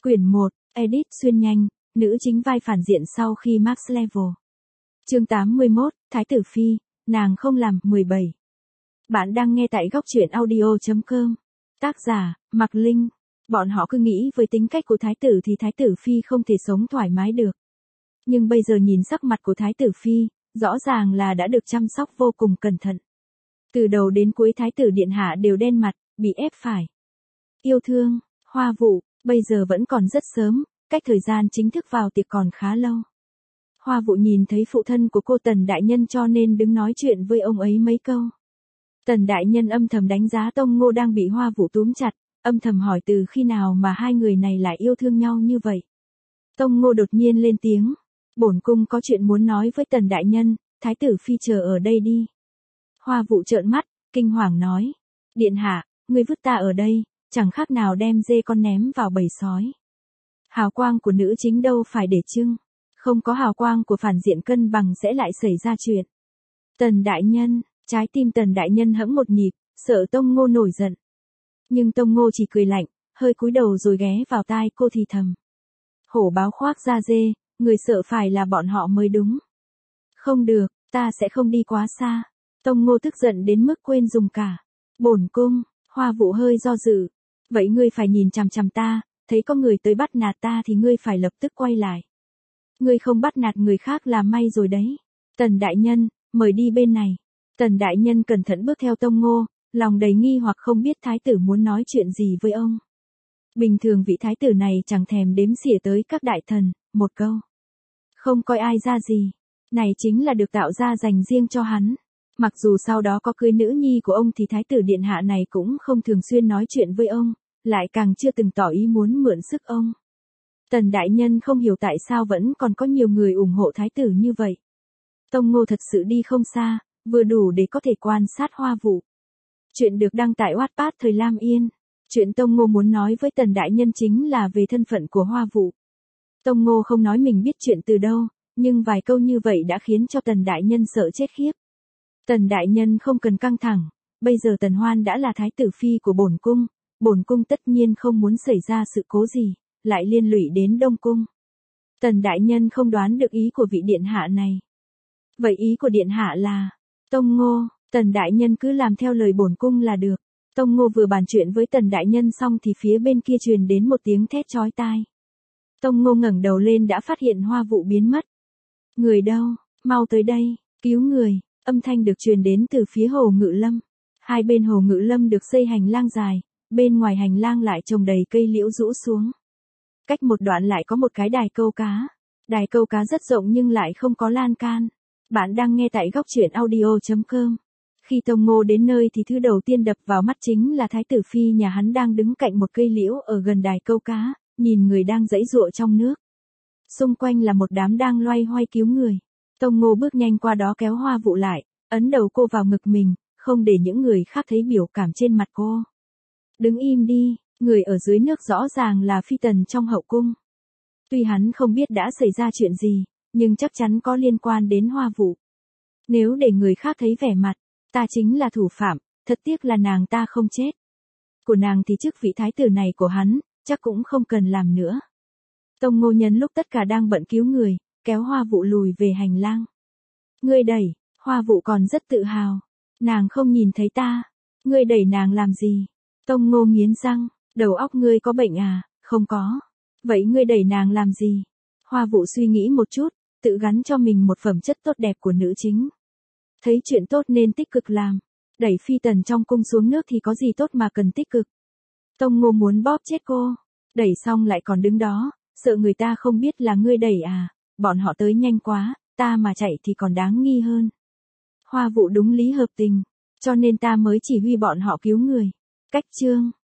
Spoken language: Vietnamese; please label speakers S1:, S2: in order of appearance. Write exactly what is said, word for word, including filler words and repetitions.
S1: Quyển một, Edit xuyên nhanh, nữ chính vai phản diện sau khi Max Level. Chương tám mươi mốt, Thái tử Phi, nàng không làm, mười bảy. Bạn đang nghe tại góc truyện audio chấm com. Tác giả, Mạc Linh. Bọn họ cứ nghĩ với tính cách của Thái tử thì Thái tử Phi không thể sống thoải mái được. Nhưng bây giờ nhìn sắc mặt của Thái tử Phi, rõ ràng là đã được chăm sóc vô cùng cẩn thận. Từ đầu đến cuối Thái tử Điện Hạ đều đen mặt, bị ép phải. Yêu thương, Hoa Vụ, bây giờ vẫn còn rất sớm, cách thời gian chính thức vào tiệc còn khá lâu. Hoa Vụ nhìn thấy phụ thân của cô Tần Đại Nhân cho nên đứng nói chuyện với ông ấy mấy câu. Tần Đại Nhân âm thầm đánh giá Tông Ngô đang bị Hoa Vụ túm chặt, âm thầm hỏi từ khi nào mà hai người này lại yêu thương nhau như vậy. Tông Ngô đột nhiên lên tiếng, bổn cung có chuyện muốn nói với Tần Đại Nhân, Thái tử Phi chờ ở đây đi. Hoa Vụ trợn mắt, kinh hoàng nói, Điện Hạ, ngươi vứt ta ở đây, chẳng khác nào đem dê con ném vào bầy sói. Hào quang của nữ chính đâu phải để trưng, không có hào quang của phản diện cân bằng sẽ lại xảy ra chuyện. Tần Đại Nhân, trái tim Tần Đại Nhân hẫng một nhịp, sợ Tông Ngô nổi giận. Nhưng Tông Ngô chỉ cười lạnh, hơi cúi đầu rồi ghé vào tai cô thì thầm. Hổ báo khoác da dê, người sợ phải là bọn họ mới đúng. Không được, ta sẽ không đi quá xa. Tông Ngô tức giận đến mức quên dùng cả. Bổn cung, Hoa Vụ hơi do dự. Vậy ngươi phải nhìn chằm chằm ta, thấy có người tới bắt nạt ta thì ngươi phải lập tức quay lại. Ngươi không bắt nạt người khác là may rồi đấy. Tần Đại Nhân, mời đi bên này. Tần Đại Nhân cẩn thận bước theo Tông Ngô, lòng đầy nghi hoặc không biết thái tử muốn nói chuyện gì với ông. Bình thường vị thái tử này chẳng thèm đếm xỉa tới các đại thần, một câu. Không coi ai ra gì. Này chính là được tạo ra dành riêng cho hắn. Mặc dù sau đó có cưới nữ nhi của ông thì thái tử điện hạ này cũng không thường xuyên nói chuyện với ông, lại càng chưa từng tỏ ý muốn mượn sức ông. Tần Đại Nhân không hiểu tại sao vẫn còn có nhiều người ủng hộ thái tử như vậy. Tông Ngô thật sự đi không xa, vừa đủ để có thể quan sát Hoa Vụ. Chuyện được đăng tại Wattpad thời Lam Yên. Chuyện Tông Ngô muốn nói với Tần Đại Nhân chính là về thân phận của Hoa Vụ. Tông Ngô không nói mình biết chuyện từ đâu, nhưng vài câu như vậy đã khiến cho Tần Đại Nhân sợ chết khiếp. Tần Đại Nhân không cần căng thẳng, bây giờ Tần Hoan đã là thái tử phi của bổn cung, bổn cung tất nhiên không muốn xảy ra sự cố gì, lại liên lụy đến Đông cung. Tần Đại Nhân không đoán được ý của vị điện hạ này. Vậy ý của điện hạ là, Tông Ngô, Tần Đại Nhân cứ làm theo lời bổn cung là được. Tông Ngô vừa bàn chuyện với Tần Đại Nhân xong thì phía bên kia truyền đến một tiếng thét chói tai. Tông Ngô ngẩng đầu lên đã phát hiện Hoa Vụ biến mất. Người đâu, mau tới đây, cứu người. Âm thanh được truyền đến từ phía Hồ Ngự Lâm. Hai bên Hồ Ngự Lâm được xây hành lang dài, bên ngoài hành lang lại trồng đầy cây liễu rũ xuống. Cách một đoạn lại có một cái đài câu cá. Đài câu cá rất rộng nhưng lại không có lan can. Bạn đang nghe tại góc truyện audio chấm com. Khi Tông Ngô đến nơi thì thứ đầu tiên đập vào mắt chính là thái tử phi nhà hắn đang đứng cạnh một cây liễu ở gần đài câu cá, nhìn người đang giãy giụa trong nước. Xung quanh là một đám đang loay hoay cứu người. Tông Ngô bước nhanh qua đó kéo Hoa Vụ lại, ấn đầu cô vào ngực mình, không để những người khác thấy biểu cảm trên mặt cô. Đứng im đi, người ở dưới nước rõ ràng là phi tần trong hậu cung. Tuy hắn không biết đã xảy ra chuyện gì, nhưng chắc chắn có liên quan đến Hoa Vụ. Nếu để người khác thấy vẻ mặt, ta chính là thủ phạm, thật tiếc là nàng ta không chết. Của nàng thì chức vị thái tử này của hắn, chắc cũng không cần làm nữa. Tông Ngô nhân lúc tất cả đang bận cứu người, kéo Hoa Vụ lùi về hành lang. Ngươi đẩy, Hoa Vụ còn rất tự hào. Nàng không nhìn thấy ta. Ngươi đẩy nàng làm gì? Tông Ngô nghiến răng, đầu óc ngươi có bệnh à? Không có. Vậy ngươi đẩy nàng làm gì? Hoa Vụ suy nghĩ một chút, tự gắn cho mình một phẩm chất tốt đẹp của nữ chính. Thấy chuyện tốt nên tích cực làm. Đẩy phi tần trong cung xuống nước thì có gì tốt mà cần tích cực. Tông Ngô muốn bóp chết cô. Đẩy xong lại còn đứng đó, sợ người ta không biết là ngươi đẩy à? Bọn họ tới nhanh quá, ta mà chạy thì còn đáng nghi hơn. Hoa Vụ đúng lý hợp tình, cho nên ta mới chỉ huy bọn họ cứu người. Cách chương.